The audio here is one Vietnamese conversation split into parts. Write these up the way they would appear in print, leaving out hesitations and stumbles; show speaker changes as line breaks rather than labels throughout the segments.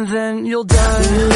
and then you'll die.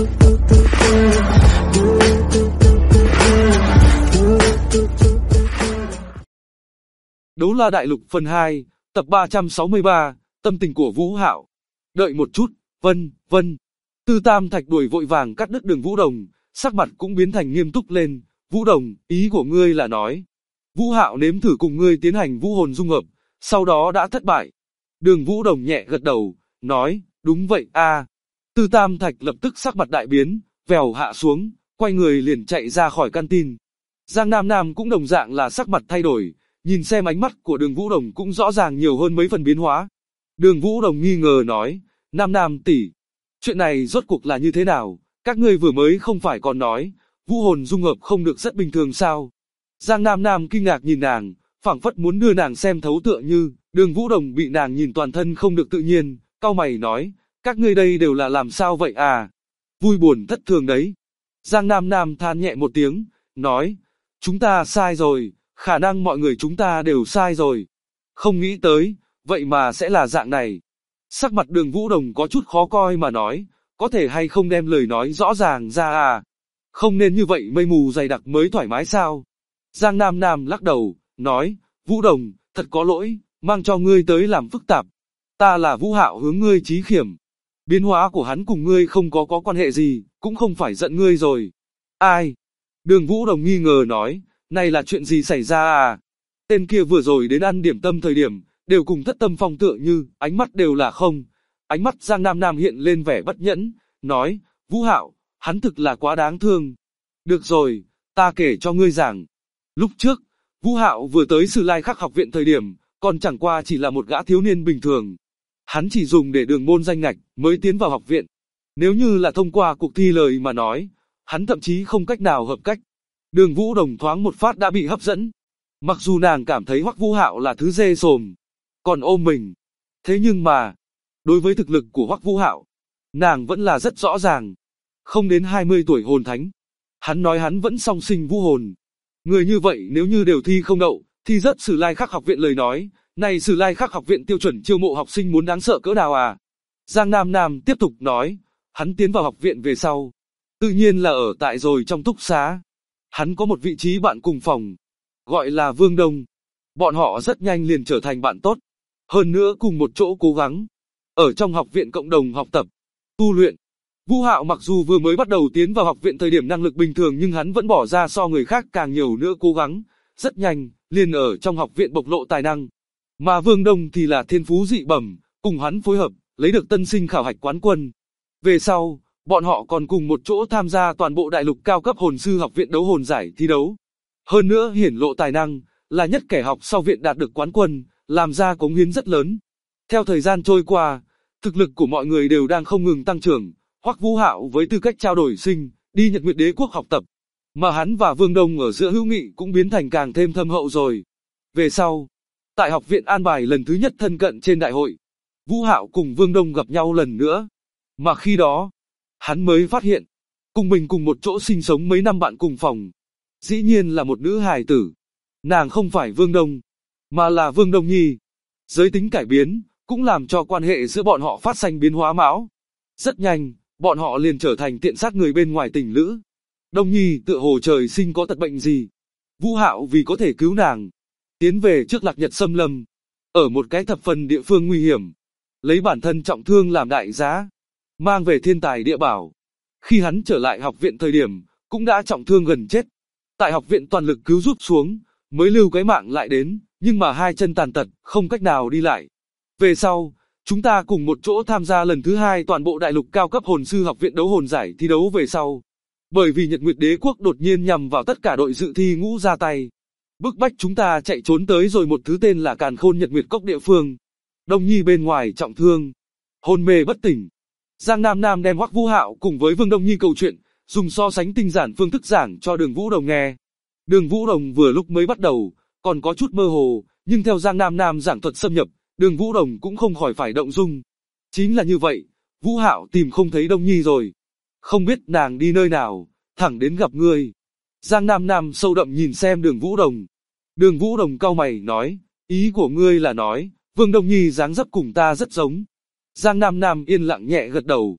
Đấu La Đại Lục phần 2, tập 363, tâm tình của Vũ Hạo. Đợi một chút, vân. Tư Tam Thạch đuổi vội vàng cắt đứt đường Vũ Đồng, sắc mặt cũng biến thành nghiêm túc lên. Vũ Đồng, ý của ngươi là nói, Vũ Hạo nếm thử cùng ngươi tiến hành vũ hồn dung hợp, sau đó đã thất bại. Đường Vũ Đồng nhẹ gật đầu, nói, đúng vậy a. Tư Tam Thạch lập tức sắc mặt đại biến, vèo hạ xuống, quay người liền chạy ra khỏi canteen. Giang Nam Nam cũng đồng dạng là sắc mặt thay đổi, nhìn xem ánh mắt của Đường Vũ Đồng cũng rõ ràng nhiều hơn mấy phần biến hóa. Đường Vũ Đồng nghi ngờ nói, Nam Nam tỷ, chuyện này rốt cuộc là như thế nào, các ngươi vừa mới không phải còn nói, vũ hồn dung hợp không được rất bình thường sao? Giang Nam Nam kinh ngạc nhìn nàng, phảng phất muốn đưa nàng xem thấu tựa như, Đường Vũ Đồng bị nàng nhìn toàn thân không được tự nhiên, cau mày nói, các ngươi đây đều là làm sao vậy à? Vui buồn thất thường đấy. Giang Nam Nam than nhẹ một tiếng, nói, chúng ta sai rồi, khả năng mọi người chúng ta đều sai rồi. Không nghĩ tới, vậy mà sẽ là dạng này. Sắc mặt Đường Vũ Đồng có chút khó coi mà nói, có thể hay không đem lời nói rõ ràng ra à? Không nên như vậy mây mù dày đặc mới thoải mái sao? Giang Nam Nam lắc đầu, nói, Vũ Đồng, thật có lỗi, mang cho ngươi tới làm phức tạp. Ta là Vũ Hạo hướng ngươi chí khiểm. Biến hóa của hắn cùng ngươi không có quan hệ gì, cũng không phải giận ngươi rồi. Ai? Đường Vũ Đồng nghi ngờ nói, này là chuyện gì xảy ra à? Tên kia vừa rồi đến ăn điểm tâm thời điểm, đều cùng Thất Tâm Phong tựa như, ánh mắt đều là không. Ánh mắt Giang Nam Nam hiện lên vẻ bất nhẫn, nói, Vũ Hạo, hắn thực là quá đáng thương. Được rồi, ta kể cho ngươi giảng. Lúc trước, Vũ Hạo vừa tới Sử Lai Khắc học viện thời điểm, còn chẳng qua chỉ là một gã thiếu niên bình thường. Hắn chỉ dùng để đường môn danh ngạch, mới tiến vào học viện. Nếu như là thông qua cuộc thi lời mà nói, hắn thậm chí không cách nào hợp cách. Đường Vũ Đồng thoáng một phát đã bị hấp dẫn. Mặc dù nàng cảm thấy Hoắc Vũ Hạo là thứ dê sồm, còn ôm mình. Thế nhưng mà, đối với thực lực của Hoắc Vũ Hạo, nàng vẫn là rất rõ ràng. Không đến 20 tuổi hồn thánh. Hắn nói hắn vẫn song sinh vũ hồn. Người như vậy nếu như đều thi không đậu, thi rớt Sử Lai Khắc học viện lời nói, này Sử Lai Khắc học viện tiêu chuẩn chiêu mộ học sinh muốn đáng sợ cỡ nào à? Giang Nam Nam tiếp tục nói, hắn tiến vào học viện về sau, tự nhiên là ở tại rồi trong túc xá. Hắn có một vị trí bạn cùng phòng, gọi là Vương Đông. Bọn họ rất nhanh liền trở thành bạn tốt, hơn nữa cùng một chỗ cố gắng, ở trong học viện cộng đồng học tập, tu luyện. Vũ Hạo mặc dù vừa mới bắt đầu tiến vào học viện thời điểm năng lực bình thường nhưng hắn vẫn bỏ ra so người khác càng nhiều nữa cố gắng, rất nhanh, liền ở trong học viện bộc lộ tài năng. Mà Vương Đông thì là thiên phú dị bẩm, cùng hắn phối hợp, lấy được tân sinh khảo hạch quán quân. Về sau, bọn họ còn cùng một chỗ tham gia toàn bộ đại lục cao cấp hồn sư học viện đấu hồn giải thi đấu. Hơn nữa hiển lộ tài năng, là nhất kẻ học sau viện đạt được quán quân, làm ra cống hiến rất lớn. Theo thời gian trôi qua, thực lực của mọi người đều đang không ngừng tăng trưởng. Hoắc Vũ Hạo với tư cách trao đổi sinh, đi Nhật Nguyệt Đế quốc học tập, mà hắn và Vương Đông ở giữa hữu nghị cũng biến thành càng thêm thâm hậu rồi. Về sau, tại học viện an bài lần thứ nhất thân cận trên đại hội, Vũ Hạo cùng Vương Đông gặp nhau lần nữa. Mà khi đó, hắn mới phát hiện, cùng mình cùng một chỗ sinh sống mấy năm bạn cùng phòng, dĩ nhiên là một nữ hài tử. Nàng không phải Vương Đông, mà là Vương Đông Nhi. Giới tính cải biến, cũng làm cho quan hệ giữa bọn họ phát sinh biến hóa mão. Rất nhanh, bọn họ liền trở thành tiện sát người bên ngoài tình lữ. Đông Nhi tựa hồ trời sinh có tật bệnh gì. Vũ Hạo vì có thể cứu nàng, tiến về trước Lạc Nhật Xâm Lâm, ở một cái thập phần địa phương nguy hiểm, lấy bản thân trọng thương làm đại giá, mang về thiên tài địa bảo. Khi hắn trở lại học viện thời điểm, cũng đã trọng thương gần chết. Tại học viện toàn lực cứu giúp xuống, mới lưu cái mạng lại đến, nhưng mà hai chân tàn tật, không cách nào đi lại. Về sau, chúng ta cùng một chỗ tham gia lần thứ 2 toàn bộ đại lục cao cấp hồn sư học viện đấu hồn giải thi đấu về sau. Bởi vì Nhật Nguyệt Đế quốc đột nhiên nhằm vào tất cả đội dự thi ngũ ra tay, bức bách chúng ta chạy trốn tới rồi một thứ tên là Càn Khôn Nhật Nguyệt Cốc địa phương. Đông Nhi bên ngoài trọng thương, hôn mê bất tỉnh. Giang Nam Nam đem Hoắc Vũ Hạo cùng với Vương Đông Nhi câu chuyện, dùng so sánh tinh giản phương thức giảng cho Đường Vũ Đồng nghe. Đường Vũ Đồng vừa lúc mới bắt đầu, còn có chút mơ hồ, nhưng theo Giang Nam Nam giảng thuật xâm nhập, Đường Vũ Đồng cũng không khỏi phải động dung. Chính là như vậy, Vũ Hạo tìm không thấy Đông Nhi rồi. Không biết nàng đi nơi nào, thẳng đến gặp ngươi. Giang Nam Nam sâu đậm nhìn xem Đường Vũ Đồng. Đường Vũ Đồng cau mày nói, ý của ngươi là nói, Vương Đông Nhi dáng dấp cùng ta rất giống. Giang Nam Nam yên lặng nhẹ gật đầu.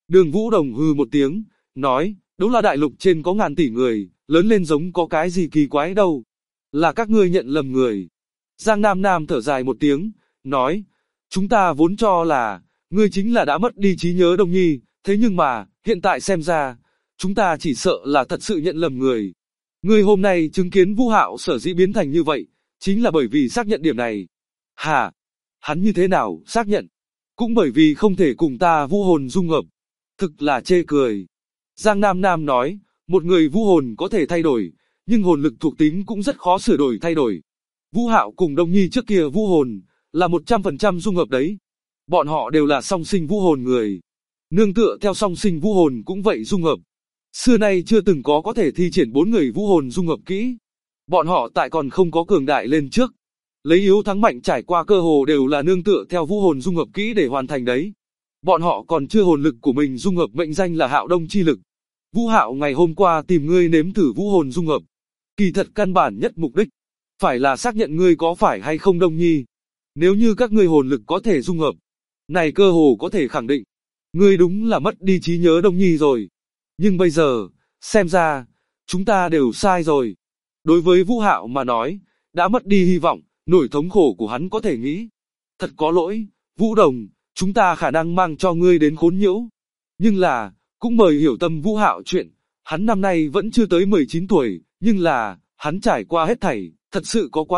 Đường Vũ Đồng hừ một tiếng, nói, Đấu La Đại Lục trên có ngàn tỷ người, lớn lên giống có cái gì kỳ quái đâu. Là các ngươi nhận lầm người. Giang Nam Nam thở dài một tiếng, nói, chúng ta vốn cho là, ngươi chính là đã mất đi trí nhớ Đông Nhi, thế nhưng mà, hiện tại xem ra, chúng ta chỉ sợ là thật sự nhận lầm người. Ngươi hôm nay chứng kiến Vũ Hạo sở dĩ biến thành như vậy, chính là bởi vì xác nhận điểm này. Hả? Hắn như thế nào, xác nhận? Cũng bởi vì không thể cùng ta vũ hồn dung hợp. Thực là chê cười. Giang Nam Nam nói, một người vũ hồn có thể thay đổi, nhưng hồn lực thuộc tính cũng rất khó sửa đổi thay đổi. Vũ Hạo cùng Đông Nhi trước kia vũ hồn, là 100% dung hợp đấy. Bọn họ đều là song sinh vũ hồn người. Nương tựa theo song sinh vũ hồn cũng vậy dung hợp. Xưa nay chưa từng có thể thi triển 4 người vũ hồn dung hợp kỹ. Bọn họ tại còn không có cường đại lên trước. Lấy yếu thắng mạnh trải qua cơ hồ đều là nương tựa theo vũ hồn dung hợp kỹ để hoàn thành đấy. Bọn họ còn chưa hồn lực của mình dung hợp mệnh danh là Hạo Đông chi lực. Vũ Hạo ngày hôm qua tìm ngươi nếm thử vũ hồn dung hợp. Kỳ thật căn bản nhất mục đích, phải là xác nhận ngươi có phải hay không Đông Nhi. Nếu như các ngươi hồn lực có thể dung hợp, này cơ hồ có thể khẳng định, ngươi đúng là mất đi trí nhớ Đông Nhi rồi. Nhưng bây giờ, xem ra, chúng ta đều sai rồi. Đối với Vũ Hạo mà nói, đã mất đi hy vọng, nỗi thống khổ của hắn có thể nghĩ. Thật có lỗi, Vũ Đồng, chúng ta khả năng mang cho ngươi đến khốn nhiễu. Nhưng là, cũng mời hiểu tâm Vũ Hạo chuyện, hắn năm nay vẫn chưa tới 19 tuổi, nhưng là, hắn trải qua hết thảy, thật sự có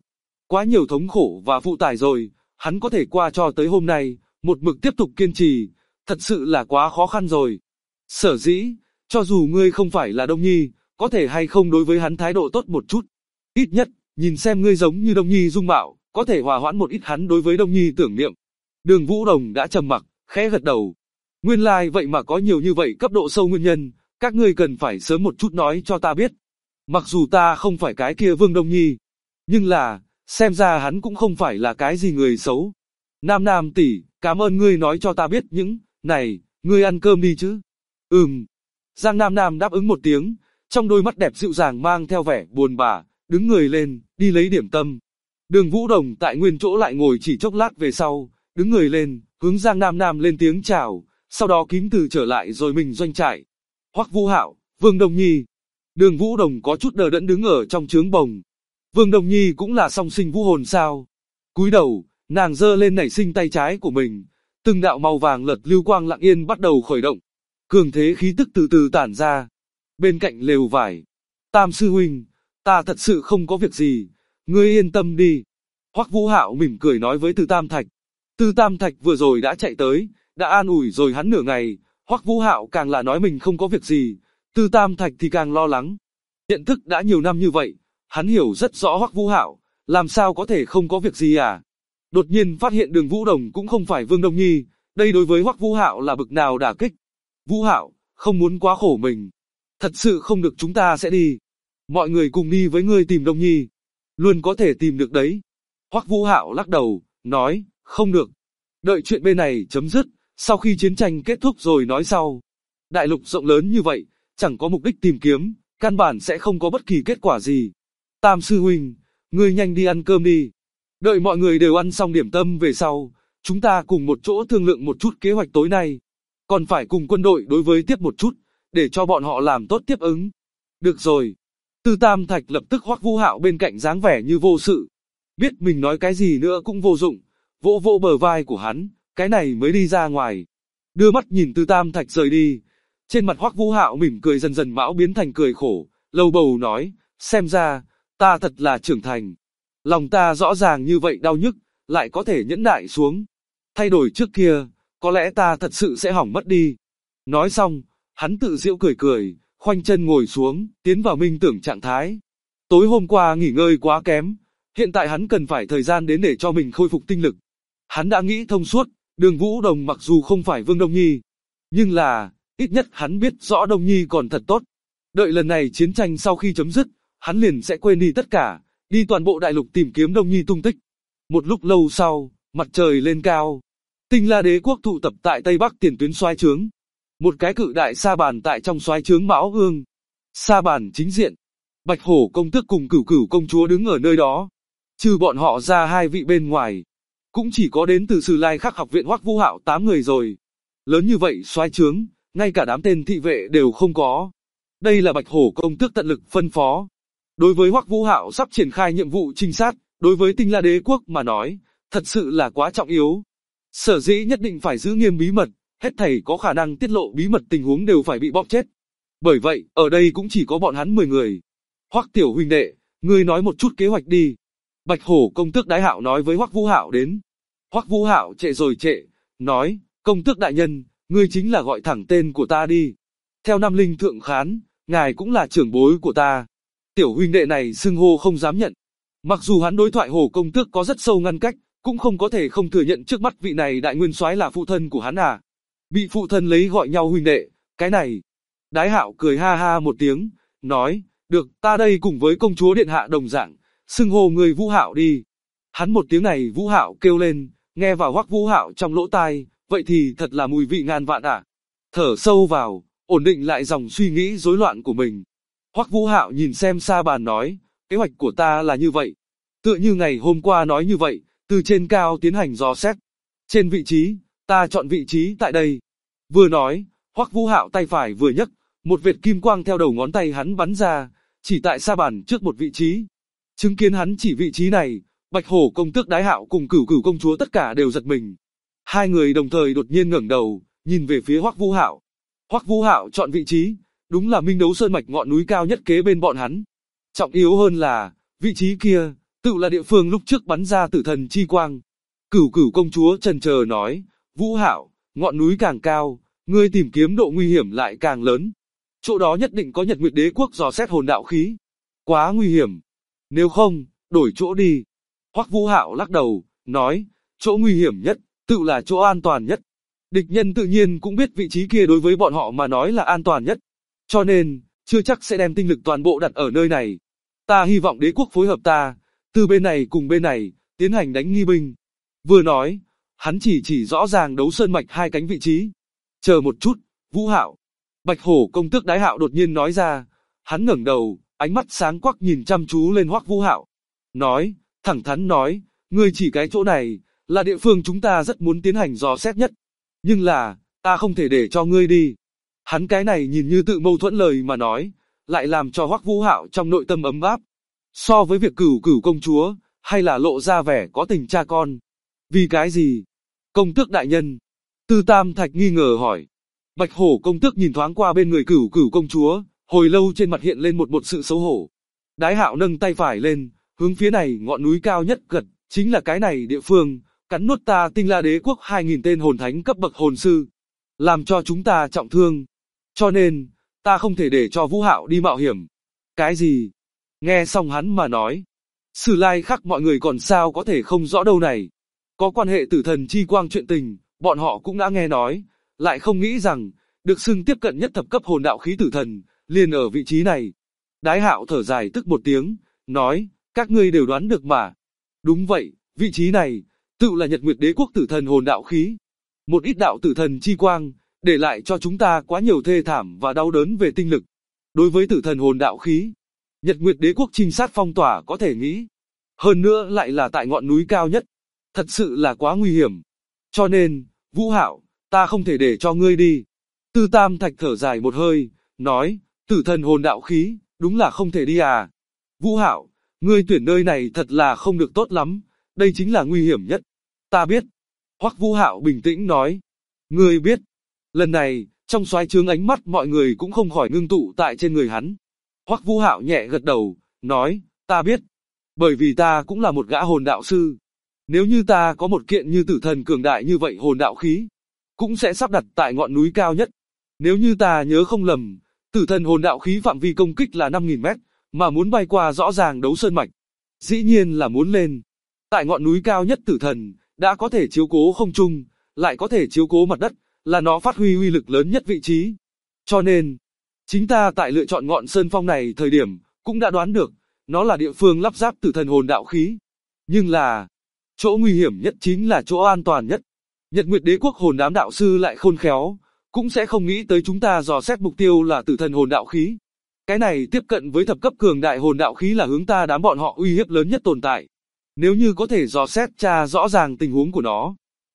quá nhiều thống khổ và phụ tải rồi, hắn có thể qua cho tới hôm nay, một mực tiếp tục kiên trì, thật sự là quá khó khăn rồi. Sở dĩ, cho dù ngươi không phải là Đông Nhi, có thể hay không đối với hắn thái độ tốt một chút. Ít nhất, nhìn xem ngươi giống như Đông Nhi dung mạo, có thể hòa hoãn một ít hắn đối với Đông Nhi tưởng niệm. Đường Vũ Đồng đã trầm mặc, khẽ gật đầu. Nguyên lai vậy mà có nhiều như vậy cấp độ sâu nguyên nhân, các ngươi cần phải sớm một chút nói cho ta biết. Mặc dù ta không phải cái kia Vương Đông Nhi, nhưng là, xem ra hắn cũng không phải là cái gì người xấu. Nam Nam tỷ, cảm ơn ngươi nói cho ta biết những, này, ngươi ăn cơm đi chứ. Giang Nam Nam đáp ứng một tiếng, trong đôi mắt đẹp dịu dàng mang theo vẻ buồn bã, đứng người lên, đi lấy điểm tâm. Đường Vũ Đồng tại nguyên chỗ lại ngồi chỉ chốc lát về sau, đứng người lên, hướng Giang Nam Nam lên tiếng chào, sau đó kính từ trở lại rồi mình doanh trại. Hoắc Vũ Hạo, Vương Đông Nhi. Đường Vũ Đồng có chút đờ đẫn đứng ở trong trướng bồng. Vương Đông Nhi cũng là song sinh vũ hồn sao? Cúi đầu, nàng giơ lên nảy sinh tay trái của mình, từng đạo màu vàng lật lưu quang lặng yên bắt đầu khởi động. Cường thế khí tức từ từ tản ra. Bên cạnh lều vải, Tam sư huynh, ta thật sự không có việc gì, ngươi yên tâm đi. Hoắc Vũ Hạo mỉm cười nói với Từ Tam Thạch. Từ Tam Thạch vừa rồi đã chạy tới, đã an ủi rồi hắn nửa ngày, Hoắc Vũ Hạo càng là nói mình không có việc gì, Từ Tam Thạch thì càng lo lắng. Nhận thức đã nhiều năm như vậy, hắn hiểu rất rõ Hoắc Vũ Hạo, làm sao có thể không có việc gì à? Đột nhiên phát hiện Đường Vũ Đồng cũng không phải Vương Đông Nhi, đây đối với Hoắc Vũ Hạo là bực nào đả kích. Vũ Hạo, không muốn quá khổ mình. Thật sự không được chúng ta sẽ đi. Mọi người cùng đi với ngươi tìm Đông Nhi. Luôn có thể tìm được đấy. Hoắc Vũ Hạo lắc đầu, nói, không được. Đợi chuyện bên này chấm dứt, sau khi chiến tranh kết thúc rồi nói sau. Đại lục rộng lớn như vậy, chẳng có mục đích tìm kiếm, căn bản sẽ không có bất kỳ kết quả gì. Tam sư huynh, ngươi nhanh đi ăn cơm đi. Đợi mọi người đều ăn xong điểm tâm về sau, chúng ta cùng một chỗ thương lượng một chút kế hoạch tối nay. Còn phải cùng quân đội đối với tiếp một chút, để cho bọn họ làm tốt tiếp ứng. Được rồi. Từ Tam Thạch lập tức Hoắc Vũ Hạo bên cạnh dáng vẻ như vô sự. Biết mình nói cái gì nữa cũng vô dụng. Vỗ vỗ bờ vai của hắn, cái này mới đi ra ngoài. Đưa mắt nhìn Từ Tam Thạch rời đi. Trên mặt Hoắc Vũ Hạo mỉm cười dần dần mão biến thành cười khổ, lầu bầu nói, xem ra, ta thật là trưởng thành. Lòng ta rõ ràng như vậy đau nhức, lại có thể nhẫn nại xuống. Thay đổi trước kia, có lẽ ta thật sự sẽ hỏng mất đi. Nói xong, hắn tự giễu cười cười, khoanh chân ngồi xuống, tiến vào minh tưởng trạng thái. Tối hôm qua nghỉ ngơi quá kém, hiện tại hắn cần phải thời gian đến để cho mình khôi phục tinh lực. Hắn đã nghĩ thông suốt, Đường Vũ Đồng mặc dù không phải Vương Đông Nhi, nhưng là, ít nhất hắn biết rõ Đông Nhi còn thật tốt. Đợi lần này chiến tranh sau khi chấm dứt, hắn liền sẽ quên đi tất cả, đi toàn bộ đại lục tìm kiếm Đông Nhi tung tích. Một lúc lâu sau, mặt trời lên cao. Tinh La Đế quốc tụ tập tại Tây Bắc tiền tuyến soái trướng. Một cái cự đại sa bàn tại trong soái trướng Mão Ương. Sa bàn chính diện, Bạch Hổ công tước cùng Cửu Cửu công chúa đứng ở nơi đó. Trừ bọn họ ra hai vị bên ngoài, cũng chỉ có đến từ Sử Lai Khắc học viện Hoắc Vũ Hạo 8 người rồi. Lớn như vậy soái trướng, ngay cả đám tên thị vệ đều không có. Đây là Bạch Hổ công tước tận lực phân phó. Đối với Hoắc Vũ Hạo sắp triển khai nhiệm vụ trinh sát, đối với Tinh La Đế quốc mà nói, thật sự là quá trọng yếu. Sở dĩ nhất định phải giữ nghiêm bí mật, hết thảy có khả năng tiết lộ bí mật tình huống đều phải bị bóp chết. Bởi vậy, ở đây cũng chỉ có bọn hắn 10 người. Hoắc tiểu huynh đệ, ngươi nói một chút kế hoạch đi. Bạch Hổ công tước Đái Hạo nói với Hoắc Vũ Hạo đến. Hoắc Vũ Hạo trệ rồi trệ, nói, công tước đại nhân, ngươi chính là gọi thẳng tên của ta đi. Theo Nam Linh thượng khán, ngài cũng là trưởng bối của ta. Tiểu huynh đệ này xưng hô không dám nhận. Mặc dù hắn đối thoại Hổ công tước có rất sâu ngăn cách, cũng không có thể không thừa nhận trước mắt vị này đại nguyên soái là phụ thân của hắn à. Bị phụ thân lấy gọi nhau huynh đệ, cái này. Đái Hạo cười ha ha một tiếng, nói, được, ta đây cùng với công chúa điện hạ đồng dạng, xưng hô người Vũ Hạo đi. Hắn một tiếng này Vũ Hạo kêu lên, nghe vào Hoắc Vũ Hạo trong lỗ tai, vậy thì thật là mùi vị ngàn vạn à. Thở sâu vào, ổn định lại dòng suy nghĩ rối loạn của mình. Hoắc Vũ Hạo nhìn xem Sa Bàn nói, kế hoạch của ta là như vậy. Tựa như ngày hôm qua nói như vậy, từ trên cao tiến hành dò xét. Trên vị trí, ta chọn vị trí tại đây. Vừa nói, Hoắc Vũ Hạo tay phải vừa nhấc, một vệt kim quang theo đầu ngón tay hắn bắn ra, chỉ tại Sa Bàn trước một vị trí. Chứng kiến hắn chỉ vị trí này, Bạch Hổ công tước Đái Hạo cùng Cửu Cửu công chúa tất cả đều giật mình. Hai người đồng thời đột nhiên ngẩng đầu, nhìn về phía Hoắc Vũ Hạo. Hoắc Vũ Hạo chọn vị trí, đúng là Minh Đấu Sơn mạch ngọn núi cao nhất kế bên bọn hắn. Trọng yếu hơn là, vị trí kia, tự là địa phương lúc trước bắn ra tử thần chi quang. Cửu Cửu công chúa chần chờ nói, Vũ Hạo, ngọn núi càng cao, ngươi tìm kiếm độ nguy hiểm lại càng lớn. Chỗ đó nhất định có Nhật Nguyệt Đế quốc dò xét hồn đạo khí. Quá nguy hiểm. Nếu không, đổi chỗ đi. Hoắc Vũ Hạo lắc đầu, nói, chỗ nguy hiểm nhất, tự là chỗ an toàn nhất. Địch nhân tự nhiên cũng biết vị trí kia đối với bọn họ mà nói là an toàn nhất. Cho nên, chưa chắc sẽ đem tinh lực toàn bộ đặt ở nơi này. Ta hy vọng đế quốc phối hợp ta, từ bên này cùng bên này, tiến hành đánh nghi binh. Vừa nói, hắn chỉ rõ ràng Đấu Sơn mạch hai cánh vị trí. Chờ một chút, Vũ Hạo. Bạch Hổ công tước Đái Hạo đột nhiên nói ra, hắn ngẩng đầu, ánh mắt sáng quắc nhìn chăm chú lên Hoắc Vũ Hạo. Nói, thẳng thắn nói, ngươi chỉ cái chỗ này, là địa phương chúng ta rất muốn tiến hành dò xét nhất. Nhưng là, ta không thể để cho ngươi đi. Hắn cái này nhìn như tự mâu thuẫn lời mà nói, lại làm cho Hoắc Vũ Hạo trong nội tâm ấm áp. So với việc Cửu Cửu công chúa, hay là lộ ra vẻ có tình cha con. Vì cái gì? Công tước đại nhân. Tư Tam Thạch nghi ngờ hỏi. Bạch Hổ công tước nhìn thoáng qua bên người Cửu Cửu công chúa, hồi lâu trên mặt hiện lên một sự xấu hổ. Đái Hạo nâng tay phải lên, hướng phía này ngọn núi cao nhất gật, chính là cái này địa phương, cắn nuốt ta Tinh La Đế quốc 2000 tên hồn thánh cấp bậc hồn sư, làm cho chúng ta trọng thương. Cho nên, ta không thể để cho Vũ Hạo đi mạo hiểm. Cái gì? Nghe xong hắn mà nói, Sử Lai Khắc mọi người còn sao có thể không rõ đâu này. Có quan hệ tử thần chi quang chuyện tình, bọn họ cũng đã nghe nói, lại không nghĩ rằng, được xưng tiếp cận nhất thập cấp hồn đạo khí tử thần, liền ở vị trí này. Đái Hạo thở dài tức một tiếng, nói, các ngươi đều đoán được mà. Đúng vậy, vị trí này, tự là Nhật Nguyệt Đế quốc tử thần hồn đạo khí. Một ít đạo tử thần chi quang, để lại cho chúng ta quá nhiều thê thảm và đau đớn về tinh lực. Đối với tử thần hồn đạo khí, Nhật Nguyệt Đế quốc trinh sát phong tỏa có thể nghĩ. Hơn nữa lại là tại ngọn núi cao nhất. Thật sự là quá nguy hiểm. Cho nên, Vũ Hạo, ta không thể để cho ngươi đi. Tư Tam Thạch thở dài một hơi, nói, tử thần hồn đạo khí, đúng là không thể đi à. Vũ Hạo, ngươi tuyển nơi này thật là không được tốt lắm, đây chính là nguy hiểm nhất. Ta biết. Hoắc Vũ Hạo bình tĩnh nói. Ngươi biết. Lần này, trong soái trướng ánh mắt mọi người cũng không khỏi ngưng tụ tại trên người hắn. Hoắc Vũ Hạo nhẹ gật đầu, nói, ta biết. Bởi vì ta cũng là một gã hồn đạo sư. Nếu như ta có một kiện như tử thần cường đại như vậy hồn đạo khí, cũng sẽ sắp đặt tại ngọn núi cao nhất. Nếu như ta nhớ không lầm, tử thần hồn đạo khí phạm vi công kích là 5000 mét, mà muốn bay qua rõ ràng Đấu Sơn mạch. Dĩ nhiên là muốn lên. Tại ngọn núi cao nhất tử thần, đã có thể chiếu cố không trung, lại có thể chiếu cố mặt đất, là nó phát huy uy lực lớn nhất vị trí. Cho nên, chính ta tại lựa chọn ngọn sơn phong này thời điểm, cũng đã đoán được, nó là địa phương lắp ráp tử thần hồn đạo khí. Nhưng là, chỗ nguy hiểm nhất chính là chỗ an toàn nhất. Nhật Nguyệt Đế quốc hồn đám đạo sư lại khôn khéo, cũng sẽ không nghĩ tới chúng ta dò xét mục tiêu là tử thần hồn đạo khí. Cái này tiếp cận với thập cấp cường đại hồn đạo khí là hướng ta đám bọn họ uy hiếp lớn nhất tồn tại. Nếu như có thể dò xét tra rõ ràng tình huống của nó,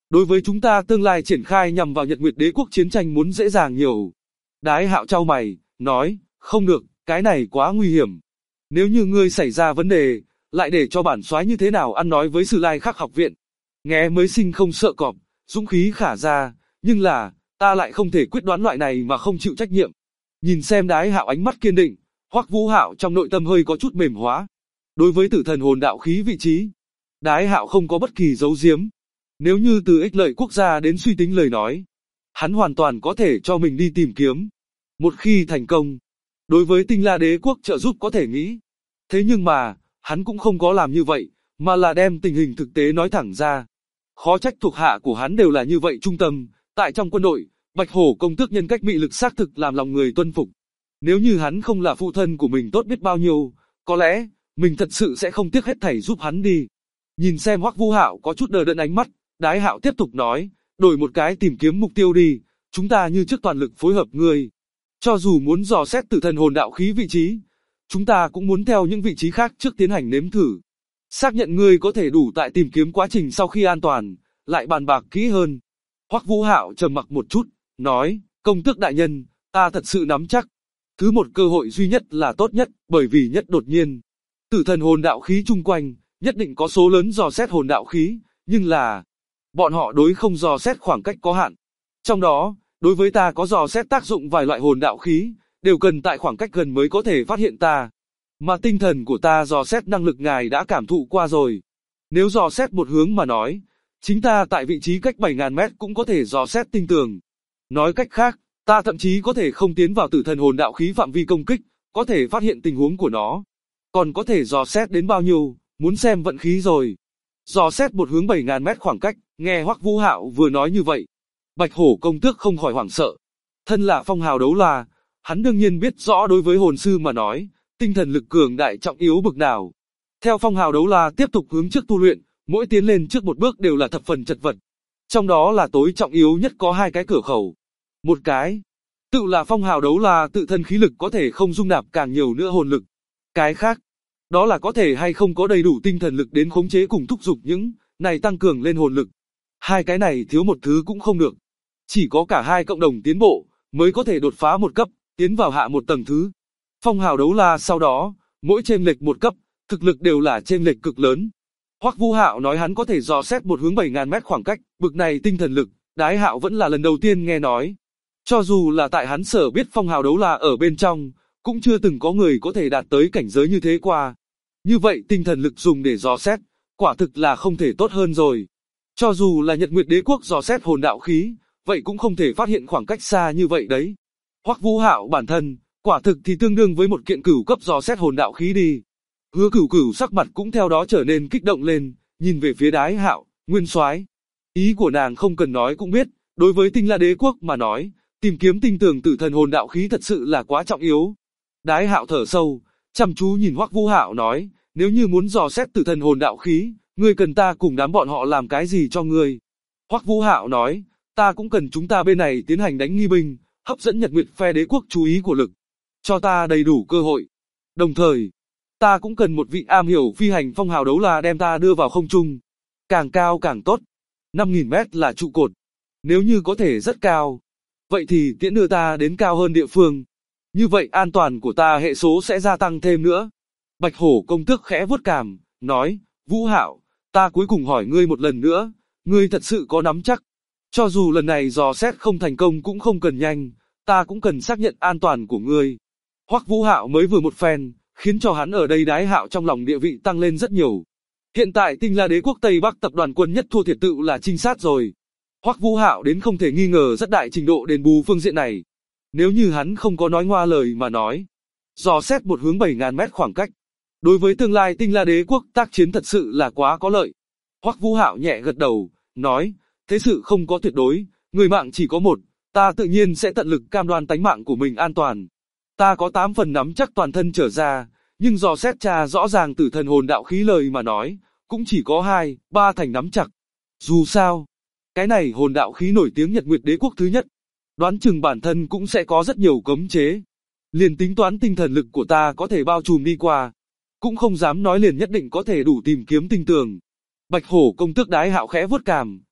Đối với chúng ta tương lai triển khai nhằm vào Nhật Nguyệt Đế quốc chiến tranh muốn dễ dàng nhiều. Đái Hạo chau mày, nói, không được, cái này quá nguy hiểm. Nếu như ngươi xảy ra vấn đề, lại để cho bản soái như thế nào ăn nói với Sử Lai Khắc học viện. Nghe mới sinh không sợ cọp, dũng khí khả ra, nhưng là, ta lại không thể quyết đoán loại này mà không chịu trách nhiệm. Nhìn xem Đái Hạo ánh mắt kiên định, Hoắc Vũ Hạo trong nội tâm hơi có chút mềm hóa. Đối với tử thần hồn đạo khí vị trí, Đái Hạo không có bất kỳ giấu giếm. Nếu như từ ích lợi quốc gia đến suy tính lời nói, hắn hoàn toàn có thể cho mình đi tìm kiếm. Một khi thành công, đối với Tinh La Đế quốc trợ giúp có thể nghĩ. Thế nhưng mà, hắn cũng không có làm như vậy, mà là đem tình hình thực tế nói thẳng ra. Khó trách thuộc hạ của hắn đều là như vậy trung tâm, tại trong quân đội, Bạch Hổ công tước nhân cách mị lực xác thực làm lòng người tuân phục. Nếu như hắn không là phụ thân của mình tốt biết bao nhiêu, có lẽ, mình thật sự sẽ không tiếc hết thảy giúp hắn đi. Nhìn xem Hoắc Vũ Hạo có chút đờ đẫn ánh mắt, Đái Hạo tiếp tục nói, đổi một cái tìm kiếm mục tiêu đi, chúng ta như trước toàn lực phối hợp ngươi. Cho dù muốn dò xét tử thần hồn đạo khí vị trí, chúng ta cũng muốn theo những vị trí khác trước tiến hành nếm thử. Xác nhận ngươi có thể đủ tại tìm kiếm quá trình sau khi an toàn, lại bàn bạc kỹ hơn. Hoắc Vũ Hạo trầm mặc một chút, nói, công tước đại nhân, ta thật sự nắm chắc. Thứ một cơ hội duy nhất là tốt nhất, bởi vì nhất đột nhiên. Tử thần hồn đạo khí chung quanh, nhất định có số lớn dò xét hồn đạo khí, nhưng là, bọn họ đối không dò xét khoảng cách có hạn. Trong đó, đối với ta có dò xét tác dụng vài loại hồn đạo khí, đều cần tại khoảng cách gần mới có thể phát hiện ta. Mà tinh thần của ta dò xét năng lực ngài đã cảm thụ qua rồi. Nếu dò xét một hướng mà nói, chính ta tại vị trí cách 7.000 mét cũng có thể dò xét tinh tường. Nói cách khác, ta thậm chí có thể không tiến vào tử thần hồn đạo khí phạm vi công kích, có thể phát hiện tình huống của nó. Còn có thể dò xét đến bao nhiêu, muốn xem vận khí rồi. Dò xét một hướng 7.000 mét khoảng cách, nghe Hoắc Vũ Hạo vừa nói như vậy. Bạch Hổ công tước không khỏi hoảng sợ. Thân là phong hào đấu la, hắn đương nhiên biết rõ đối với hồn sư mà nói, tinh thần lực cường đại trọng yếu bực nào. Theo phong hào đấu la tiếp tục hướng trước tu luyện, mỗi tiến lên trước một bước đều là thập phần chật vật. Trong đó là tối trọng yếu nhất có hai cái cửa khẩu. Một cái, tự là phong hào đấu la tự thân khí lực có thể không dung nạp càng nhiều nữa hồn lực. Cái khác, đó là có thể hay không có đầy đủ tinh thần lực đến khống chế cùng thúc giục những này tăng cường lên hồn lực. Hai cái này thiếu một thứ cũng không được. Chỉ có cả hai cộng đồng tiến bộ, mới có thể đột phá một cấp, tiến vào hạ một tầng thứ. Phong hào đấu la sau đó, mỗi chênh lệch một cấp, thực lực đều là chênh lệch cực lớn. Hoắc Vũ Hạo nói hắn có thể dò xét một hướng 7.000 mét khoảng cách, bực này tinh thần lực, Đái Hạo vẫn là lần đầu tiên nghe nói. Cho dù là tại hắn sở biết phong hào đấu la ở bên trong, cũng chưa từng có người có thể đạt tới cảnh giới như thế qua. Như vậy tinh thần lực dùng để dò xét, quả thực là không thể tốt hơn rồi. Cho dù là Nhật Nguyệt Đế quốc dò xét hồn đạo khí, vậy cũng không thể phát hiện khoảng cách xa như vậy đấy. Hoắc Vũ Hạo bản thân, quả thực thì tương đương với một kiện cửu cấp dò xét hồn đạo khí đi. Hứa Cửu Cửu sắc mặt cũng theo đó trở nên kích động lên, nhìn về phía Đái Hạo, nguyên soái. Ý của nàng không cần nói cũng biết, đối với Tinh La Đế quốc mà nói, tìm kiếm tinh tường tử thần hồn đạo khí thật sự là quá trọng yếu. Đái Hạo thở sâu, chăm chú nhìn Hoắc Vũ Hạo nói, nếu như muốn dò xét tử thần hồn đạo khí, ngươi cần ta cùng đám bọn họ làm cái gì cho ngươi? Hoắc Vũ Hạo nói, ta cũng cần chúng ta bên này tiến hành đánh nghi binh, hấp dẫn Nhật Nguyệt phe đế quốc chú ý của lực, cho ta đầy đủ cơ hội. Đồng thời, ta cũng cần một vị am hiểu phi hành phong hào đấu la đem ta đưa vào không trung, càng cao càng tốt. 5.000 mét là trụ cột, nếu như có thể rất cao, vậy thì tiễn đưa ta đến cao hơn địa phương. Như vậy an toàn của ta hệ số sẽ gia tăng thêm nữa. Bạch Hổ công tước khẽ vuốt cằm, nói, Vũ Hạo, ta cuối cùng hỏi ngươi một lần nữa, ngươi thật sự có nắm chắc? Cho dù lần này dò xét không thành công cũng không cần nhanh, ta cũng cần xác nhận an toàn của ngươi. Hoắc Vũ Hạo mới vừa một phen, khiến cho hắn ở đây Đái Hạo trong lòng địa vị tăng lên rất nhiều. Hiện tại Tinh La Đế quốc Tây Bắc tập đoàn quân nhất thua thiệt tự là trinh sát rồi. Hoắc Vũ Hạo đến không thể nghi ngờ rất đại trình độ đền bù phương diện này. Nếu như hắn không có nói ngoa lời mà nói, dò xét một hướng 7.000 mét khoảng cách, đối với tương lai Tinh La Đế quốc tác chiến thật sự là quá có lợi. Hoắc Vũ Hạo nhẹ gật đầu, nói, thế sự không có tuyệt đối, người mạng chỉ có một, ta tự nhiên sẽ tận lực cam đoan tánh mạng của mình an toàn. Ta có 8 phần nắm chắc toàn thân trở ra, nhưng dò xét tra rõ ràng tử thần hồn đạo khí lời mà nói, cũng chỉ có 2, 3 thành nắm chặt. Dù sao, cái này hồn đạo khí nổi tiếng Nhật Nguyệt Đế quốc thứ nhất, đoán chừng bản thân cũng sẽ có rất nhiều cấm chế. Liền tính toán tinh thần lực của ta có thể bao trùm đi qua, cũng không dám nói liền nhất định có thể đủ tìm kiếm tinh tường. Bạch Hổ công tước Đái Hạo khẽ vuốt cằm,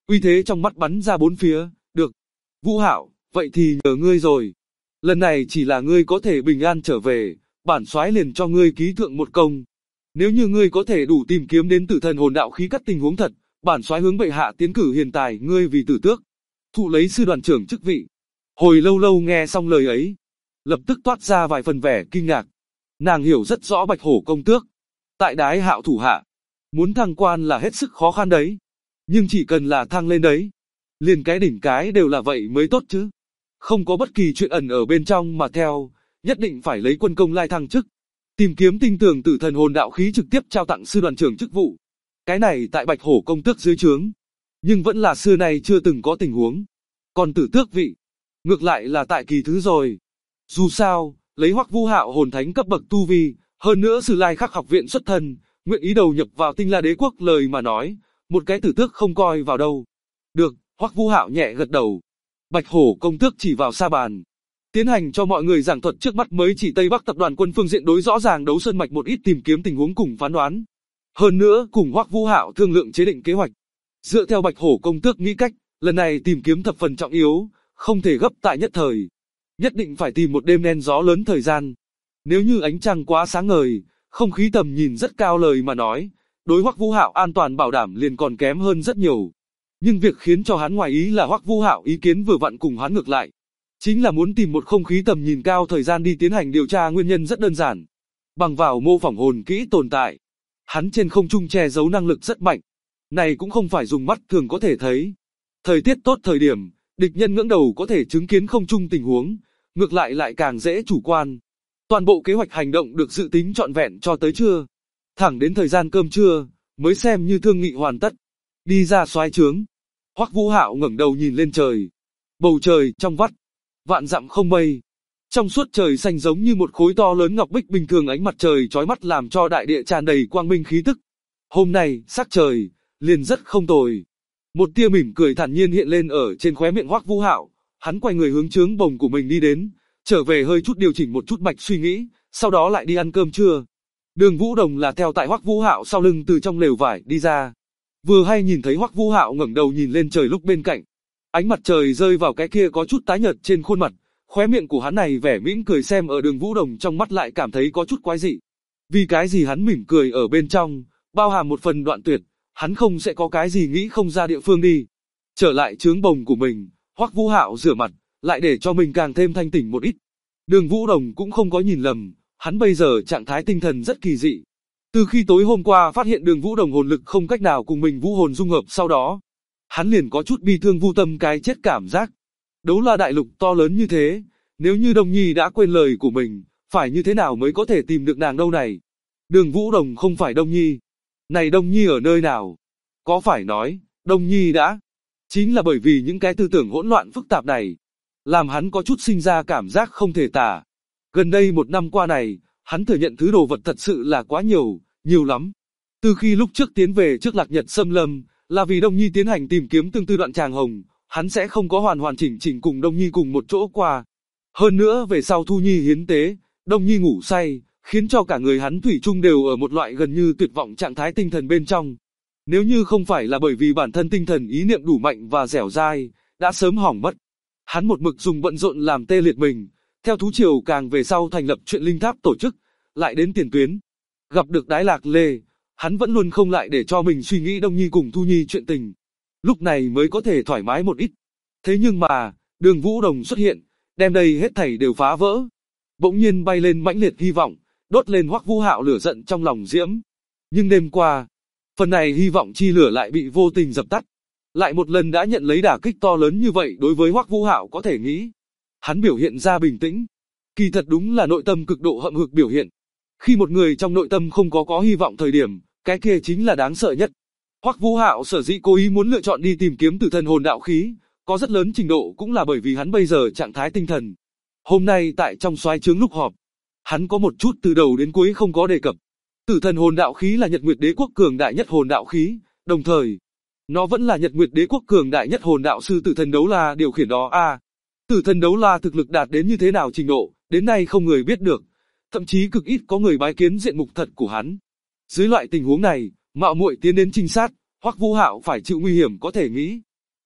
uy thế trong mắt bắn ra bốn phía. Được, Vũ Hạo, vậy thì nhờ ngươi rồi. Lần này chỉ là ngươi có thể bình an trở về, bản soái liền cho ngươi ký thượng một công. Nếu như ngươi có thể đủ tìm kiếm đến tử thần hồn đạo khí các tình huống thật, bản soái hướng bệ hạ tiến cử hiền tài ngươi vì tử tước, thụ lấy sư đoàn trưởng chức vị. Hồi lâu lâu nghe xong lời ấy, lập tức toát ra vài phần vẻ kinh ngạc. Nàng hiểu rất rõ Bạch Hổ công tước, tại Đái Hạo thủ hạ, muốn thăng quan là hết sức khó khăn đấy. Nhưng chỉ cần là thăng lên đấy, liền cái đỉnh cái đều là vậy mới tốt chứ. Không có bất kỳ chuyện ẩn ở bên trong mà theo, nhất định phải lấy quân công lai thăng chức. Tìm kiếm tinh tường tử thần hồn đạo khí trực tiếp trao tặng sư đoàn trưởng chức vụ. Cái này tại Bạch Hổ công tước dưới trướng, nhưng vẫn là xưa nay chưa từng có tình huống. Còn tử tước vị, ngược lại là tại kỳ thứ rồi. Dù sao, lấy Hoắc Vũ Hạo hồn thánh cấp bậc tu vi, hơn nữa Sử Lai Khắc học viện xuất thân, nguyện ý đầu nhập vào Tinh La Đế quốc lời mà nói, một cái tử tước không coi vào đâu. Được, Hoắc Vũ Hạo nhẹ gật đầu. Bạch Hổ công tước chỉ vào sa bàn, tiến hành cho mọi người giảng thuật trước mắt mới chỉ Tây Bắc tập đoàn quân phương diện đối rõ ràng đấu sơn mạch một ít tìm kiếm tình huống cùng phán đoán. Hơn nữa cùng Hoắc Vũ Hạo thương lượng chế định kế hoạch. Dựa theo Bạch Hổ công tước nghĩ cách, lần này tìm kiếm thập phần trọng yếu, không thể gấp tại nhất thời. Nhất định phải tìm một đêm đen gió lớn thời gian. Nếu như ánh trăng quá sáng ngời, không khí tầm nhìn rất cao lời mà nói, đối Hoắc Vũ Hạo an toàn bảo đảm liền còn kém hơn rất nhiều. Nhưng việc khiến cho hắn ngoài ý là Hoắc Vũ Hạo ý kiến vừa vặn cùng hắn ngược lại. Chính là muốn tìm một không khí tầm nhìn cao thời gian đi tiến hành điều tra nguyên nhân rất đơn giản. Bằng vào mô phỏng hồn kỹ tồn tại, hắn trên không trung che giấu năng lực rất mạnh. Này cũng không phải dùng mắt thường có thể thấy. Thời tiết tốt thời điểm, địch nhân ngẩng đầu có thể chứng kiến không trung tình huống, ngược lại càng dễ chủ quan. Toàn bộ kế hoạch hành động được dự tính trọn vẹn cho tới trưa. Thẳng đến thời gian cơm trưa, mới xem như thương nghị hoàn tất. Đi ra soái trướng, Hoắc Vũ Hạo ngẩng đầu nhìn lên trời. Bầu trời trong vắt, vạn dặm không mây. Trong suốt trời xanh giống như một khối to lớn ngọc bích bình thường, ánh mặt trời chói mắt làm cho đại địa tràn đầy quang minh khí tức. Hôm nay, sắc trời liền rất không tồi. Một tia mỉm cười thản nhiên hiện lên ở trên khóe miệng Hoắc Vũ Hạo, hắn quay người hướng trướng bồng của mình đi đến, trở về hơi chút điều chỉnh một chút mạch suy nghĩ, sau đó lại đi ăn cơm trưa. Đường Vũ Đồng là theo tại Hoắc Vũ Hạo sau lưng từ trong lều vải đi ra. Vừa hay nhìn thấy Hoắc Vũ Hạo ngẩng đầu nhìn lên trời lúc bên cạnh, ánh mặt trời rơi vào cái kia có chút tái nhợt trên khuôn mặt, khóe miệng của hắn này vẻ mỉm cười xem ở Đường Vũ Đồng trong mắt lại cảm thấy có chút quái dị. Vì cái gì hắn mỉm cười ở bên trong, bao hàm một phần đoạn tuyệt, hắn không sẽ có cái gì nghĩ không ra địa phương đi. Trở lại trướng bồng của mình, Hoắc Vũ Hạo rửa mặt, lại để cho mình càng thêm thanh tỉnh một ít. Đường Vũ Đồng cũng không có nhìn lầm, hắn bây giờ trạng thái tinh thần rất kỳ dị. Từ khi tối hôm qua phát hiện Đường Vũ Đồng hồn lực không cách nào cùng mình vũ hồn dung hợp, sau đó, hắn liền có chút bi thương vô tâm cái chết cảm giác. Đấu La đại lục to lớn như thế, nếu như Đông Nhi đã quên lời của mình, phải như thế nào mới có thể tìm được nàng đâu này? Đường Vũ Đồng không phải Đông Nhi. Này Đông Nhi ở nơi nào? Có phải nói, Đông Nhi đã? Chính là bởi vì những cái tư tưởng hỗn loạn phức tạp này, làm hắn có chút sinh ra cảm giác không thể tả. Gần đây một năm qua này, hắn thừa nhận thứ đồ vật thật sự là quá nhiều, nhiều lắm. Từ khi lúc trước tiến về trước Lạc Nhật Xâm Lâm, là vì Đông Nhi tiến hành tìm kiếm tương tư đoạn tràng hồng, hắn sẽ không có hoàn chỉnh cùng Đông Nhi cùng một chỗ qua. Hơn nữa về sau Thu Nhi hiến tế, Đông Nhi ngủ say, khiến cho cả người hắn thủy chung đều ở một loại gần như tuyệt vọng trạng thái tinh thần bên trong. Nếu như không phải là bởi vì bản thân tinh thần ý niệm đủ mạnh và dẻo dai, đã sớm hỏng mất. Hắn một mực dùng bận rộn làm tê liệt mình, theo thú triều càng về sau thành lập chuyện linh tháp tổ chức, lại đến tiền tuyến. Gặp được Đái Lạc Lê, hắn vẫn luôn không lại để cho mình suy nghĩ Đông Nhi cùng Thu Nhi chuyện tình. Lúc này mới có thể thoải mái một ít. Thế nhưng mà, Đường Vũ Đồng xuất hiện, đem đây hết thảy đều phá vỡ. Bỗng nhiên bay lên mãnh liệt hy vọng, đốt lên Hoắc Vũ Hạo lửa giận trong lòng diễm. Nhưng đêm qua, phần này hy vọng chi lửa lại bị vô tình dập tắt. Lại một lần đã nhận lấy đả kích to lớn như vậy đối với Hoắc Vũ Hạo có thể nghĩ. Hắn biểu hiện ra bình tĩnh. Kỳ thật đúng là nội tâm cực độ hậm hực biểu hiện. Khi một người trong nội tâm không có hy vọng thời điểm, cái kia chính là đáng sợ nhất. Hoắc Vũ Hạo sở dĩ cố ý muốn lựa chọn đi tìm kiếm tử thần hồn đạo khí, có rất lớn trình độ cũng là bởi vì hắn bây giờ trạng thái tinh thần. Hôm nay tại trong soái trướng lúc họp, hắn có một chút từ đầu đến cuối không có đề cập. Tử thần hồn đạo khí là Nhật Nguyệt Đế quốc cường đại nhất hồn đạo khí, đồng thời, nó vẫn là Nhật Nguyệt Đế quốc cường đại nhất hồn đạo sư Tử thần Đấu La điều khiển đó a. Tử thần Đấu La thực lực đạt đến như thế nào trình độ, đến nay không người biết được, thậm chí cực ít có người bái kiến diện mục thật của hắn. Dưới loại tình huống này, mạo muội tiến đến trinh sát, Hoắc Vũ Hạo phải chịu nguy hiểm có thể nghĩ.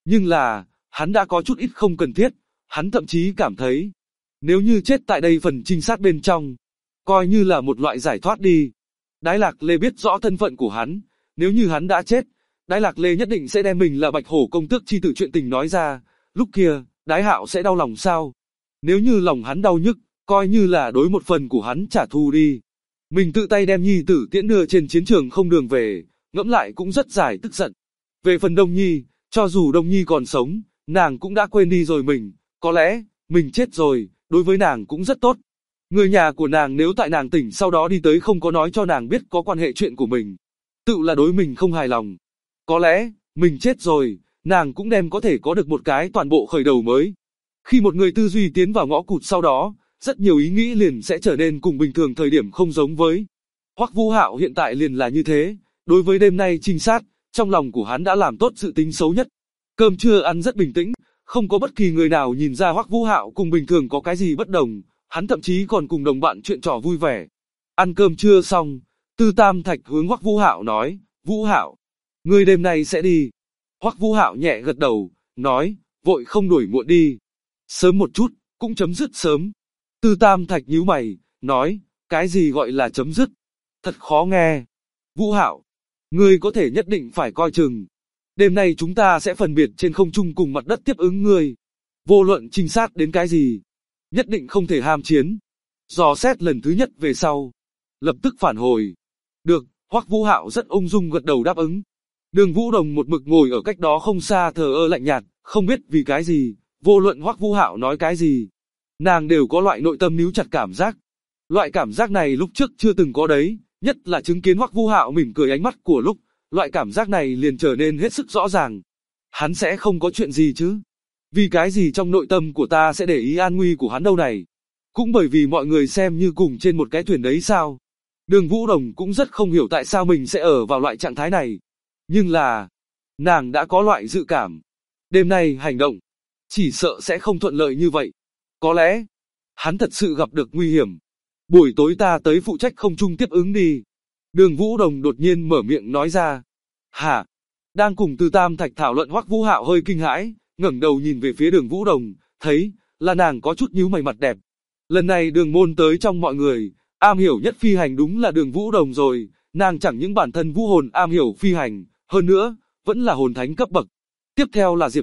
Nhưng là, hắn đã có chút ít không cần thiết, hắn thậm chí cảm thấy, nếu như chết tại đây phần trinh sát bên trong, coi như là một loại giải thoát đi. Đái Lạc Lê biết rõ thân phận của hắn, nếu như hắn đã chết, Đái Lạc Lê nhất định sẽ đem mình là Bạch Hổ công tước chi tử chuyện tình nói ra, lúc kia, Đái Hạo sẽ đau lòng sao? Nếu như lòng hắn đau nhức, coi như là đối một phần của hắn trả thù đi. Mình tự tay đem nhi tử tiễn đưa trên chiến trường không đường về, ngẫm lại cũng rất giải tức giận. Về phần Đông Nhi, cho dù Đông Nhi còn sống, nàng cũng đã quên đi rồi mình, có lẽ, mình chết rồi, đối với nàng cũng rất tốt. Người nhà của nàng nếu tại nàng tỉnh sau đó đi tới không có nói cho nàng biết có quan hệ chuyện của mình, tự là đối mình không hài lòng. Có lẽ, mình chết rồi, nàng cũng đem có thể có được một cái toàn bộ khởi đầu mới. Khi một người tư duy tiến vào ngõ cụt sau đó, rất nhiều ý nghĩ liền sẽ trở nên cùng bình thường thời điểm không giống với. Hoắc Vũ Hạo hiện tại liền là như thế, đối với đêm nay trinh sát, trong lòng của hắn đã làm tốt dự tính xấu nhất. Cơm trưa ăn rất bình tĩnh, không có bất kỳ người nào nhìn ra Hoắc Vũ Hạo cùng bình thường có cái gì bất đồng, hắn thậm chí còn cùng đồng bạn chuyện trò vui vẻ. Ăn cơm trưa xong, Tư Tam Thạch hướng Hoắc Vũ Hạo nói, Vũ Hạo, ngươi đêm nay sẽ đi. Hoắc Vũ Hạo nhẹ gật đầu, nói, vội không đuổi muộn đi. Sớm một chút, cũng chấm dứt sớm. Tư Tam Thạch nhíu mày, nói, cái gì gọi là chấm dứt? Thật khó nghe. Vũ Hạo, ngươi có thể nhất định phải coi chừng. Đêm nay chúng ta sẽ phân biệt trên không trung cùng mặt đất tiếp ứng ngươi. Vô luận trinh sát đến cái gì, nhất định không thể ham chiến. Dò xét lần thứ nhất về sau, lập tức phản hồi. Được, Hoắc Vũ Hạo rất ung dung gật đầu đáp ứng. Đường Vũ Đồng một mực ngồi ở cách đó không xa thờ ơ lạnh nhạt, không biết vì cái gì, vô luận Hoắc Vũ Hạo nói cái gì, nàng đều có loại nội tâm níu chặt cảm giác. Loại cảm giác này lúc trước chưa từng có đấy, nhất là chứng kiến Hoắc Vũ Hạo mỉm cười ánh mắt của lúc, loại cảm giác này liền trở nên hết sức rõ ràng. Hắn sẽ không có chuyện gì chứ? Vì cái gì trong nội tâm của ta sẽ để ý an nguy của hắn đâu này? Cũng bởi vì mọi người xem như cùng trên một cái thuyền đấy sao? Đường Vũ Đồng cũng rất không hiểu tại sao mình sẽ ở vào loại trạng thái này. Nhưng là, nàng đã có loại dự cảm. Đêm nay hành động, chỉ sợ sẽ không thuận lợi như vậy. Có lẽ, hắn thật sự gặp được nguy hiểm. Buổi tối ta tới phụ trách không trung tiếp ứng đi. Đường Vũ Đồng đột nhiên mở miệng nói ra. Hả? Đang cùng Tư Tam Thạch thảo luận Hoắc Vũ Hạo hơi kinh hãi, ngẩng đầu nhìn về phía Đường Vũ Đồng, thấy là nàng có chút nhíu mày mặt đẹp. Lần này Đường môn tới trong mọi người, am hiểu nhất phi hành đúng là Đường Vũ Đồng rồi, nàng chẳng những bản thân vũ hồn am hiểu phi hành, hơn nữa, vẫn là hồn thánh cấp bậc. Tiếp theo là Diệp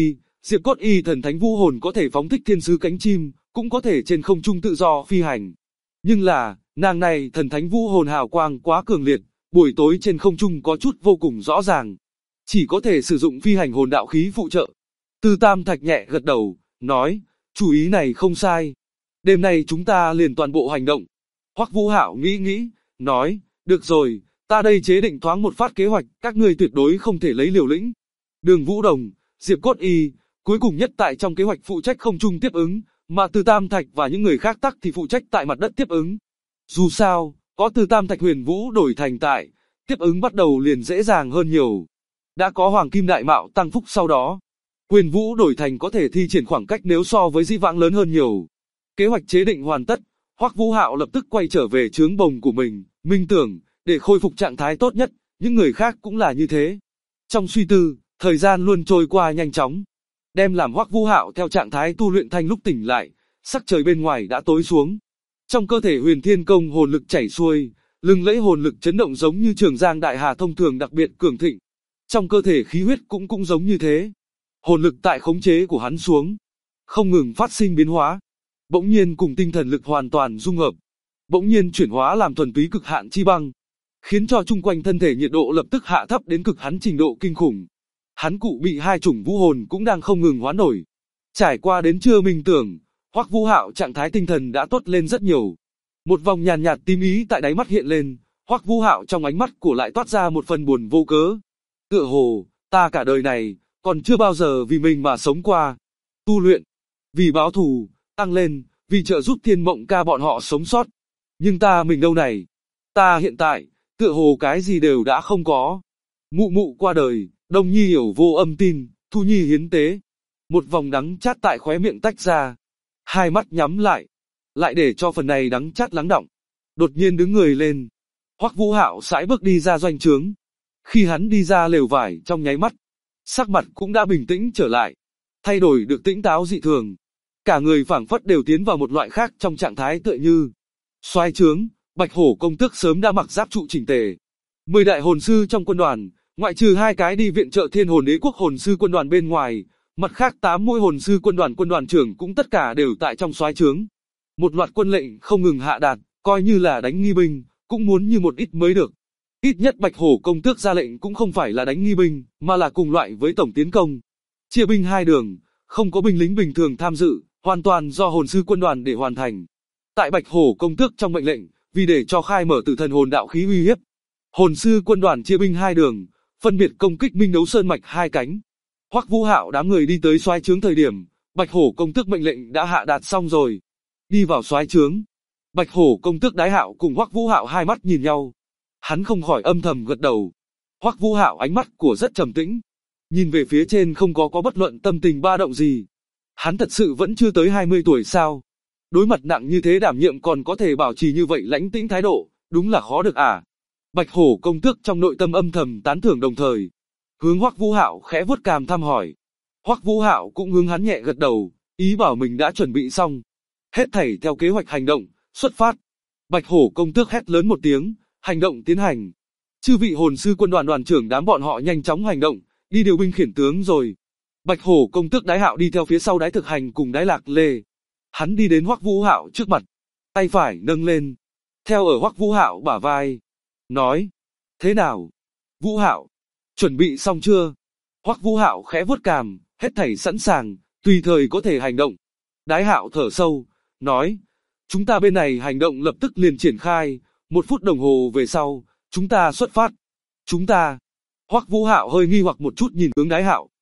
Cốt Y thần thánh vũ hồn có thể phóng thích thiên sứ cánh chim, cũng có thể trên không trung tự do phi hành. Nhưng là, nàng này thần thánh vũ hồn hào quang quá cường liệt, buổi tối trên không trung có chút vô cùng rõ ràng. Chỉ có thể sử dụng phi hành hồn đạo khí phụ trợ. Tư Tam Thạch nhẹ gật đầu, nói, chủ ý này không sai. Đêm nay chúng ta liền toàn bộ hành động. Hoắc Vũ Hạo nghĩ, nói, được rồi, ta đây chế định thoáng một phát kế hoạch, các ngươi tuyệt đối không thể lấy liều lĩnh. Đường Vũ Đồng, Diệp Cốt Y, cuối cùng nhất tại trong kế hoạch phụ trách không trung tiếp ứng, mà Tư Tam Thạch và những người khác tắc thì phụ trách tại mặt đất tiếp ứng. Dù sao, có Tư Tam Thạch Huyền Vũ đổi thành tại, tiếp ứng bắt đầu liền dễ dàng hơn nhiều. Đã có Hoàng Kim Đại Mạo tăng phúc sau đó, Huyền Vũ đổi thành có thể thi triển khoảng cách nếu so với dĩ vãng lớn hơn nhiều. Kế hoạch chế định hoàn tất, Hoắc Vũ Hạo lập tức quay trở về trướng bồng của mình, minh tưởng, để khôi phục trạng thái tốt nhất, những người khác cũng là như thế. Trong suy tư, thời gian luôn trôi qua nhanh chóng. Đem làm Hoắc Vũ Hạo theo trạng thái tu luyện thanh lúc tỉnh lại, sắc trời bên ngoài đã tối xuống. Trong cơ thể Huyền Thiên Công hồn lực chảy xuôi, lừng lẫy hồn lực chấn động giống như Trường Giang đại hà thông thường đặc biệt cường thịnh. Trong cơ thể khí huyết cũng giống như thế. Hồn lực tại khống chế của hắn xuống, không ngừng phát sinh biến hóa. Bỗng nhiên cùng tinh thần lực hoàn toàn dung hợp. Bỗng nhiên chuyển hóa làm thuần túy cực hạn chi băng, khiến cho chung quanh thân thể nhiệt độ lập tức hạ thấp đến cực hắn trình độ kinh khủng. Hắn cụ bị hai chủng vũ hồn cũng đang không ngừng hoán đổi. Trải qua đến trưa minh tưởng, Hoắc Vũ Hạo trạng thái tinh thần đã tốt lên rất nhiều. Một vòng nhàn nhạt tím ý tại đáy mắt hiện lên, Hoắc Vũ Hạo trong ánh mắt của lại toát ra một phần buồn vô cớ. Tựa hồ, ta cả đời này, còn chưa bao giờ vì mình mà sống qua. Tu luyện, vì báo thù, tăng lên, vì trợ giúp Thiên Mộng Ca bọn họ sống sót. Nhưng mình đâu này? Ta hiện tại, tựa hồ cái gì đều đã không có. Mụ mụ qua đời, Đông Nhi hiểu vô âm tin, Thu Nhi hiến tế. Một vòng đắng chát tại khóe miệng tách ra. Hai mắt nhắm lại để cho phần này đắng chát lắng đọng. Đột nhiên đứng người lên. Hoắc Vũ Hạo sải bước đi ra doanh trướng. Khi hắn đi ra lều vải trong nháy mắt, sắc mặt cũng đã bình tĩnh trở lại, thay đổi được tỉnh táo dị thường. Cả người phảng phất đều tiến vào một loại khác trong trạng thái tựa như soái trướng. Bạch Hổ công tước sớm đã mặc giáp trụ chỉnh tề. 10 đại hồn sư trong quân đoàn, ngoại trừ 2 cái đi viện trợ Thiên Hồn Đế quốc hồn sư quân đoàn bên ngoài, mặt khác 8 mũi hồn sư quân đoàn trưởng cũng tất cả đều tại trong soái trướng. Một loạt quân lệnh không ngừng hạ đạt, coi như là đánh nghi binh, cũng muốn như một ít mới được. Ít nhất Bạch Hổ công tước ra lệnh cũng không phải là đánh nghi binh, mà là cùng loại với tổng tiến công. Chia binh 2 đường, không có binh lính bình thường tham dự, hoàn toàn do hồn sư quân đoàn để hoàn thành. Tại Bạch Hổ công tước trong mệnh lệnh, vì để cho khai mở tử thần hồn đạo khí uy hiếp, hồn sư quân đoàn chia binh 2 đường, phân biệt công kích Minh Đấu Sơn mạch 2 cánh. Hoắc Vũ Hạo đám người đi tới soái trướng thời điểm, Bạch Hổ công tước mệnh lệnh đã hạ đạt xong rồi. Đi vào soái trướng, Bạch Hổ công tước Đái Hạo cùng Hoắc Vũ Hạo hai mắt nhìn nhau. Hắn không khỏi âm thầm gật đầu. Hoắc Vũ Hạo ánh mắt của rất trầm tĩnh, nhìn về phía trên không có bất luận tâm tình ba động gì. Hắn thật sự vẫn chưa tới 20 tuổi sao? Đối mặt nặng như thế đảm nhiệm còn có thể bảo trì như vậy lãnh tĩnh thái độ, đúng là khó được à. Bạch Hổ công tước trong nội tâm âm thầm tán thưởng đồng thời, hướng Hoắc Vũ Hạo khẽ vuốt cằm thăm hỏi. Hoắc Vũ Hạo cũng hướng hắn nhẹ gật đầu, ý bảo mình đã chuẩn bị xong. Hết thảy theo kế hoạch hành động, xuất phát. Bạch Hổ công tước hét lớn một tiếng, hành động tiến hành. Chư vị hồn sư quân đoàn đoàn trưởng đám bọn họ nhanh chóng hành động, đi điều binh khiển tướng rồi. Bạch Hổ công tước Đái Hạo đi theo phía sau Đái Thực Hành cùng Đái Lạc Lê. Hắn đi đến Hoắc Vũ Hạo trước mặt, tay phải nâng lên, theo ở Hoắc Vũ Hạo bả vai, nói: "Thế nào, Vũ Hạo, chuẩn bị xong chưa?" Hoắc Vũ Hạo khẽ vuốt cằm, hết thảy sẵn sàng, tùy thời có thể hành động. Đái Hạo thở sâu, nói: "Chúng ta bên này hành động lập tức liền triển khai, 1 phút đồng hồ về sau, chúng ta xuất phát." "Chúng ta?" Hoắc Vũ Hạo hơi nghi hoặc một chút nhìn hướng Đái Hạo.